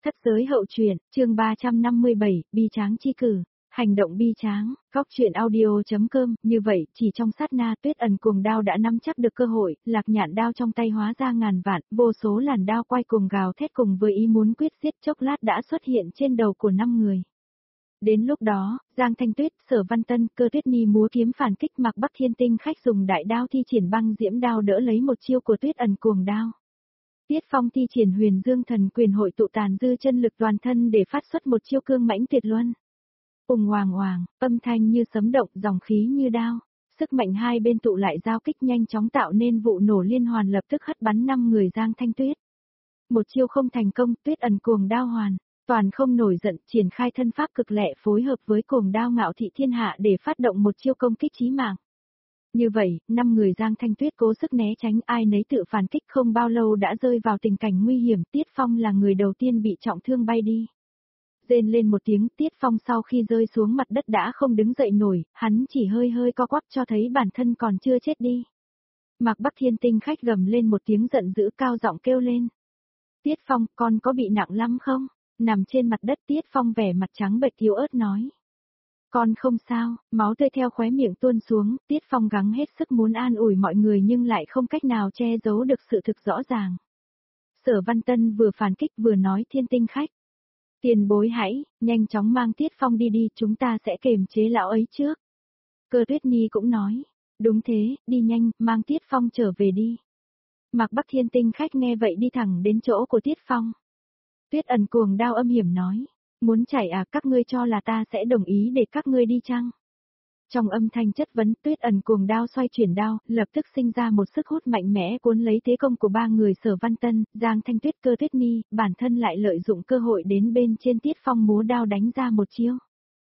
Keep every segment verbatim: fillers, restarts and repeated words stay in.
Thất giới hậu truyện, chương ba trăm năm mươi bảy, bi tráng chi cử, hành động bi tráng, góc truyện audio.com, như vậy, chỉ trong sát na Tuyết Ẩn cuồng đao đã nắm chắc được cơ hội, Lạc Nhạn đao trong tay hóa ra ngàn vạn, vô số làn đao quay cùng gào thét cùng với ý muốn quyết giết chốc lát đã xuất hiện trên đầu của năm người. Đến lúc đó, Giang Thanh Tuyết, Sở Văn Tân, Cơ Tuyết Nhi múa kiếm phản kích Mạc Bắc Thiên Tinh khách dùng đại đao thi triển băng diễm đao đỡ lấy một chiêu của Tuyết Ẩn cuồng đao. Tiết Phong thi triển Huyền Dương Thần Quyền hội tụ tàn dư chân lực toàn thân để phát xuất một chiêu cương mãnh tuyệt luân. Ùng hoàng hoàng, âm thanh như sấm động, dòng khí như đao, sức mạnh hai bên tụ lại giao kích nhanh chóng tạo nên vụ nổ liên hoàn lập tức hất bắn năm người Giang Thanh Tuyết. Một chiêu không thành công, Tuyết Ẩn cuồng đao hoàn, toàn không nổi giận, triển khai thân pháp cực lẹ phối hợp với cuồng đao ngạo thị thiên hạ để phát động một chiêu công kích chí mạng. Như vậy, năm người Giang Thanh Tuyết cố sức né tránh, ai nấy tự phản kích, không bao lâu đã rơi vào tình cảnh nguy hiểm. Tiết Phong là người đầu tiên bị trọng thương bay đi. Rên lên một tiếng, Tiết Phong sau khi rơi xuống mặt đất đã không đứng dậy nổi, hắn chỉ hơi hơi co quắp cho thấy bản thân còn chưa chết đi. Mạc Bắc Thiên Tinh khách gầm lên một tiếng giận dữ, cao giọng kêu lên. Tiết Phong, con có bị nặng lắm không? Nằm trên mặt đất, Tiết Phong vẻ mặt trắng bệch yếu ớt nói. Con không sao, máu tươi theo khóe miệng tuôn xuống, Tiết Phong gắng hết sức muốn an ủi mọi người nhưng lại không cách nào che giấu được sự thực rõ ràng. Sở Văn Tân vừa phản kích vừa nói, Thiên Tinh khách. Tiền bối hãy, nhanh chóng mang Tiết Phong đi đi, chúng ta sẽ kềm chế lão ấy trước. Cơ Tuyết Nhi cũng nói, đúng thế, đi nhanh, mang Tiết Phong trở về đi. Mạc Bắc Thiên Tinh khách nghe vậy đi thẳng đến chỗ của Tiết Phong. Tuyết Ẩn cuồng đao âm hiểm nói. Muốn chạy à, các ngươi cho là ta sẽ đồng ý để các ngươi đi chăng? Trong âm thanh chất vấn, Tuyết Ẩn cuồng đao xoay chuyển đao, lập tức sinh ra một sức hút mạnh mẽ cuốn lấy thế công của ba người Sở Văn Tân, Giang Thanh Tuyết, Cơ Tuyết Nhi, bản thân lại lợi dụng cơ hội đến bên trên Tiết Phong múa đao đánh ra một chiêu.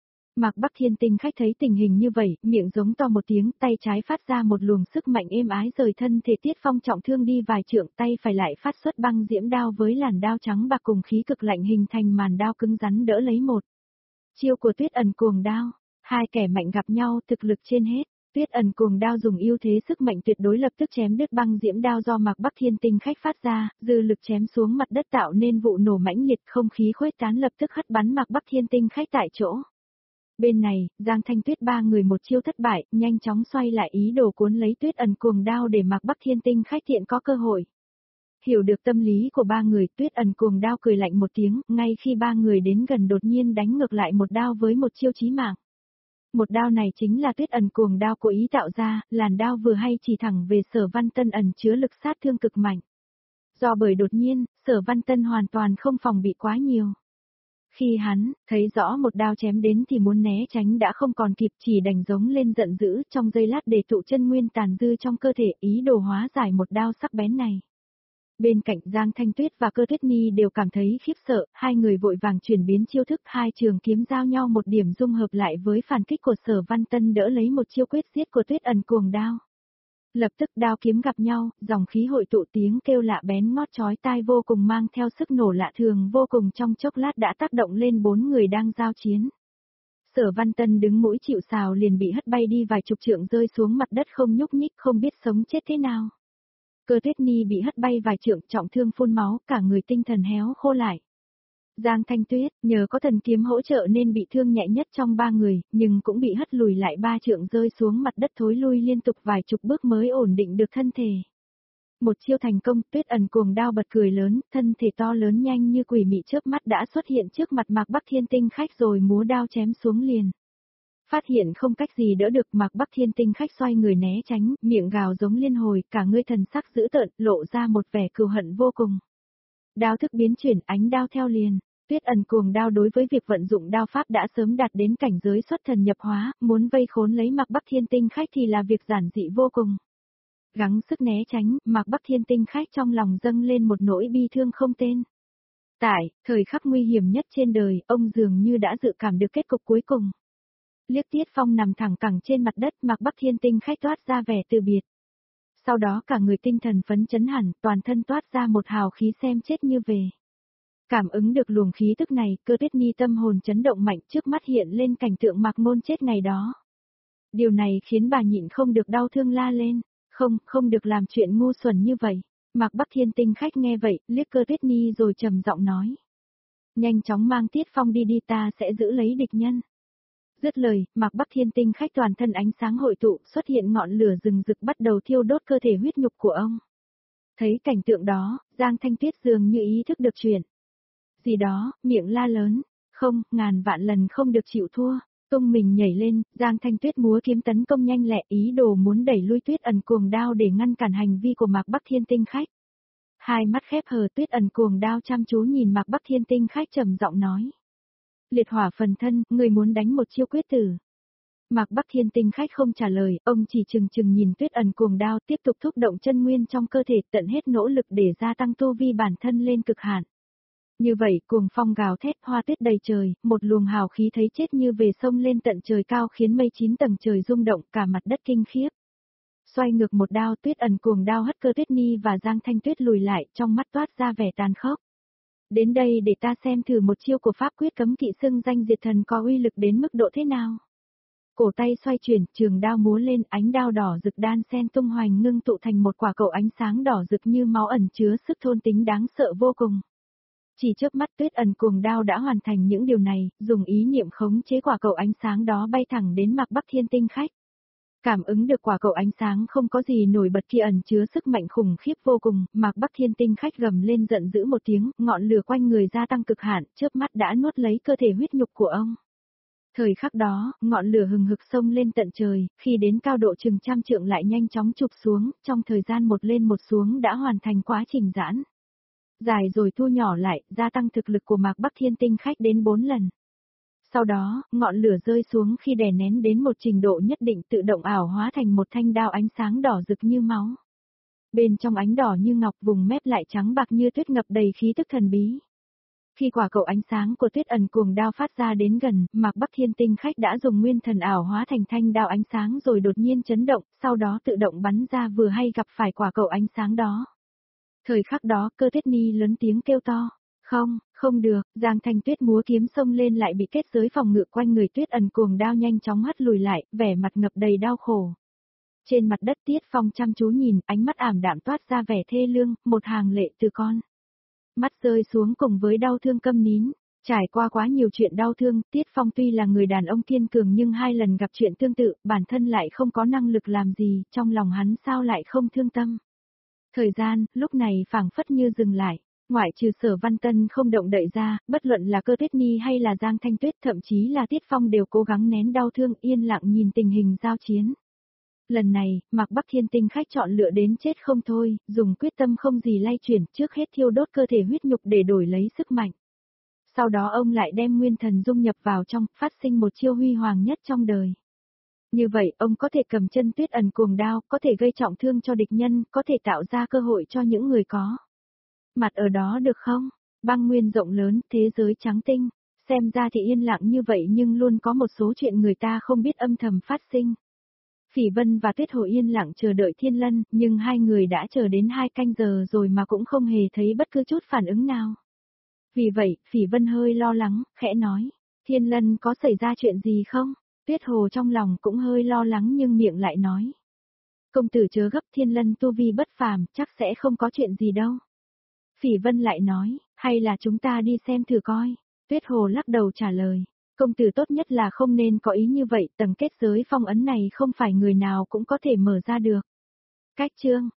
Mạc Bắc Thiên Tinh khách thấy tình hình như vậy, miệng giống to một tiếng, tay trái phát ra một luồng sức mạnh êm ái rời thân thể Tiết Phong trọng thương đi vài trượng, tay phải lại phát xuất băng diễm đao với làn đao trắng bạc cùng khí cực lạnh hình thành màn đao cứng rắn đỡ lấy một chiêu của Tuyết Ẩn cuồng đao. Hai kẻ mạnh gặp nhau, thực lực trên hết. Tuyết Ẩn cuồng đao dùng ưu thế sức mạnh tuyệt đối lập tức chém đứt băng diễm đao do Mạc Bắc Thiên Tinh khách phát ra, dư lực chém xuống mặt đất tạo nên vụ nổ mãnh liệt, không khí khuếch tán lập tức hất bắn Mạc Bắc Thiên Tinh khách tại chỗ. Bên này, Giang Thanh Tuyết ba người một chiêu thất bại, nhanh chóng xoay lại ý đồ cuốn lấy Tuyết Ẩn cuồng đao để Mạc Bắc Thiên Tinh khách tiện có cơ hội. Hiểu được tâm lý của ba người, Tuyết Ẩn cuồng đao cười lạnh một tiếng, ngay khi ba người đến gần đột nhiên đánh ngược lại một đao với một chiêu chí mạng. Một đao này chính là Tuyết Ẩn cuồng đao cố ý tạo ra, làn đao vừa hay chỉ thẳng về Sở Văn Tân ẩn chứa lực sát thương cực mạnh. Do bởi đột nhiên, Sở Văn Tân hoàn toàn không phòng bị quá nhiều. Khi hắn thấy rõ một đao chém đến thì muốn né tránh đã không còn kịp, chỉ đành giống lên giận dữ trong giây lát để tụ chân nguyên tàn dư trong cơ thể, ý đồ hóa giải một đao sắc bén này. Bên cạnh Giang Thanh Tuyết và Cơ Tuyết Nhi đều cảm thấy khiếp sợ, hai người vội vàng chuyển biến chiêu thức, hai trường kiếm giao nhau một điểm dung hợp lại với phản kích của Sở Văn Tân đỡ lấy một chiêu quyết giết của Tuyết Ẩn cuồng đao. Lập tức đao kiếm gặp nhau, dòng khí hội tụ, tiếng kêu lạ bén ngót chói tai vô cùng mang theo sức nổ lạ thường vô cùng, trong chốc lát đã tác động lên bốn người đang giao chiến. Sở Văn Tân đứng mũi chịu sào liền bị hất bay đi vài chục trượng rơi xuống mặt đất không nhúc nhích, không biết sống chết thế nào. Cơ Tuyết Nhi bị hất bay vài trượng, trọng thương phun máu, cả người tinh thần héo khô lại. Giang Thanh Tuyết, nhờ có thần kiếm hỗ trợ nên bị thương nhẹ nhất trong ba người, nhưng cũng bị hất lùi lại ba trượng rơi xuống mặt đất thối lui liên tục vài chục bước mới ổn định được thân thể. Một chiêu thành công, Tuyết Ẩn cuồng đao bật cười lớn, thân thể to lớn nhanh như quỷ mị chớp mắt đã xuất hiện trước mặt Mạc Bắc Thiên Tinh khách rồi múa đao chém xuống liền. Phát hiện không cách gì đỡ được, Mạc Bắc Thiên Tinh khách xoay người né tránh, miệng gào giống liên hồi, cả người thần sắc dữ tợn, lộ ra một vẻ cừu hận vô cùng. Đao thức biến chuyển, ánh đao theo liền. Tuyết Ẩn cuồng đao đối với việc vận dụng đao pháp đã sớm đạt đến cảnh giới xuất thần nhập hóa, muốn vây khốn lấy Mạc Bắc Thiên Tinh khách thì là việc giản dị vô cùng. Gắng sức né tránh, Mạc Bắc Thiên Tinh khách trong lòng dâng lên một nỗi bi thương không tên. Tại thời khắc nguy hiểm nhất trên đời, ông dường như đã dự cảm được kết cục cuối cùng. Liếc Tiết Phong nằm thẳng cẳng trên mặt đất, Mạc Bắc Thiên Tinh khách toát ra vẻ từ biệt. Sau đó cả người tinh thần phấn chấn hẳn, toàn thân toát ra một hào khí xem chết như về. Cảm ứng được luồng khí tức này, Cơ Tuyết Nhi tâm hồn chấn động mạnh, trước mắt hiện lên cảnh tượng Mạc Môn chết ngày đó. Điều này khiến bà nhịn không được đau thương la lên, không, không được làm chuyện ngu xuẩn như vậy. Mạc Bắc Thiên Tinh khách nghe vậy, liếc Cơ Tuyết Nhi rồi trầm giọng nói. Nhanh chóng mang Tiết Phong đi đi, ta sẽ giữ lấy địch nhân. Dứt lời, Mạc Bắc Thiên Tinh Khách toàn thân ánh sáng hội tụ, xuất hiện ngọn lửa rừng rực bắt đầu thiêu đốt cơ thể huyết nhục của ông. Thấy cảnh tượng đó, Giang Thanh Tuyết dường như ý thức được chuyện gì đó, miệng la lớn, không, ngàn vạn lần không được chịu thua. Tung mình nhảy lên, Giang Thanh Tuyết múa kiếm tấn công nhanh lẹ, ý đồ muốn đẩy lui Tuyết Ẩn cuồng đao để ngăn cản hành vi của Mạc Bắc Thiên Tinh Khách. Hai mắt khép hờ, Tuyết Ẩn cuồng đao chăm chú nhìn Mạc Bắc Thiên Tinh Khách trầm giọng nói. Liệt hỏa phần thân, người muốn đánh một chiêu quyết tử. Mạc Bắc Thiên Tinh Khách không trả lời, ông chỉ chừng chừng nhìn Tuyết Ẩn cuồng đao, tiếp tục thúc động chân nguyên trong cơ thể, tận hết nỗ lực để gia tăng tu vi bản thân lên cực hạn. Như vậy, cuồng phong gào thét, hoa tuyết đầy trời, một luồng hào khí thấy chết như về sông lên tận trời cao, khiến mây chín tầng trời rung động, cả mặt đất kinh khiếp. Xoay ngược một đao, Tuyết Ẩn cuồng đao hất cơ Tuyết Ni và Giang Thanh Tuyết lùi lại, trong mắt toát ra vẻ tàn khốc. Đến đây để ta xem thử một chiêu của pháp quyết cấm kỵ xưng danh diệt thần có uy lực đến mức độ thế nào. Cổ tay xoay chuyển, trường đao múa lên, ánh đao đỏ rực đan xen tung hoành ngưng tụ thành một quả cầu ánh sáng đỏ rực như máu, ẩn chứa sức thôn tính đáng sợ vô cùng. Chỉ chớp mắt, Tuyết Ẩn cuồng đao đã hoàn thành những điều này, dùng ý niệm khống chế quả cầu ánh sáng đó bay thẳng đến Mạc Bắc Thiên Tinh Khách. Cảm ứng được quả cầu ánh sáng không có gì nổi bật kia ẩn chứa sức mạnh khủng khiếp vô cùng, Mạc Bắc Thiên Tinh Khách gầm lên giận dữ một tiếng, ngọn lửa quanh người gia tăng cực hạn, chớp mắt đã nuốt lấy cơ thể huyết nhục của ông. Thời khắc đó, ngọn lửa hừng hực xông lên tận trời, khi đến cao độ chừng trăm trượng lại nhanh chóng chụp xuống, trong thời gian một lên một xuống đã hoàn thành quá trình giãn dài rồi thu nhỏ lại, gia tăng thực lực của Mạc Bắc Thiên Tinh Khách đến bốn lần. Sau đó, ngọn lửa rơi xuống khi đè nén đến một trình độ nhất định, tự động ảo hóa thành một thanh đao ánh sáng đỏ rực như máu. Bên trong ánh đỏ như ngọc, vùng mép lại trắng bạc như tuyết, ngập đầy khí tức thần bí. Khi quả cầu ánh sáng của Tuyết Ẩn cuồng đao phát ra đến gần, Mạc Bắc Thiên Tinh Khách đã dùng nguyên thần ảo hóa thành thanh đao ánh sáng rồi đột nhiên chấn động, sau đó tự động bắn ra vừa hay gặp phải quả cầu ánh sáng đó. Thời khắc đó, cơ Tuyết Ni lớn tiếng kêu to. Không, không được, Giang Thanh Tuyết múa kiếm xông lên lại bị kết giới phòng ngự quanh người Tuyết Ẩn cuồng đao nhanh chóng hất lùi lại, vẻ mặt ngập đầy đau khổ. Trên mặt đất Tiết Phong chăm chú nhìn, ánh mắt ảm đạm toát ra vẻ thê lương, một hàng lệ từ con mắt rơi xuống cùng với đau thương câm nín. Trải qua quá nhiều chuyện đau thương, Tiết Phong tuy là người đàn ông kiên cường nhưng hai lần gặp chuyện tương tự, bản thân lại không có năng lực làm gì, trong lòng hắn sao lại không thương tâm. Thời gian, lúc này phảng phất như dừng lại. Ngoại trừ Sở Văn Tân không động đậy ra, bất luận là cơ Tuyết Ni hay là Giang Thanh Tuyết, thậm chí là Tiết Phong đều cố gắng nén đau thương, yên lặng nhìn tình hình giao chiến. Lần này, Mạc Bắc Thiên Tinh Khách chọn lựa đến chết không thôi, dùng quyết tâm không gì lay chuyển, trước hết thiêu đốt cơ thể huyết nhục để đổi lấy sức mạnh. Sau đó ông lại đem nguyên thần dung nhập vào trong, phát sinh một chiêu huy hoàng nhất trong đời. Như vậy, ông có thể cầm chân Tuyết Ẩn cuồng đao, có thể gây trọng thương cho địch nhân, có thể tạo ra cơ hội cho những người có mặt ở đó được không? Băng nguyên rộng lớn, thế giới trắng tinh, xem ra thì yên lặng như vậy nhưng luôn có một số chuyện người ta không biết âm thầm phát sinh. Phỉ Vân và Tuyết Hồ yên lặng chờ đợi Thiên Lân, nhưng hai người đã chờ đến hai canh giờ rồi mà cũng không hề thấy bất cứ chút phản ứng nào. Vì vậy, Phỉ Vân hơi lo lắng, khẽ nói, Thiên Lân có xảy ra chuyện gì không? Tuyết Hồ trong lòng cũng hơi lo lắng nhưng miệng lại nói. Công tử chớ gấp, Thiên Lân tu vi bất phàm, chắc sẽ không có chuyện gì đâu. Phỉ Vân lại nói, hay là chúng ta đi xem thử coi. Tuyết Hồ lắc đầu trả lời, công tử tốt nhất là không nên có ý như vậy, tầng kết giới phong ấn này không phải người nào cũng có thể mở ra được. Cách chương